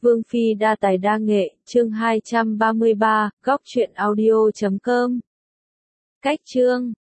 Vương Phi đa tài đa nghệ, chương 233, góc truyện audio.com. Cách chương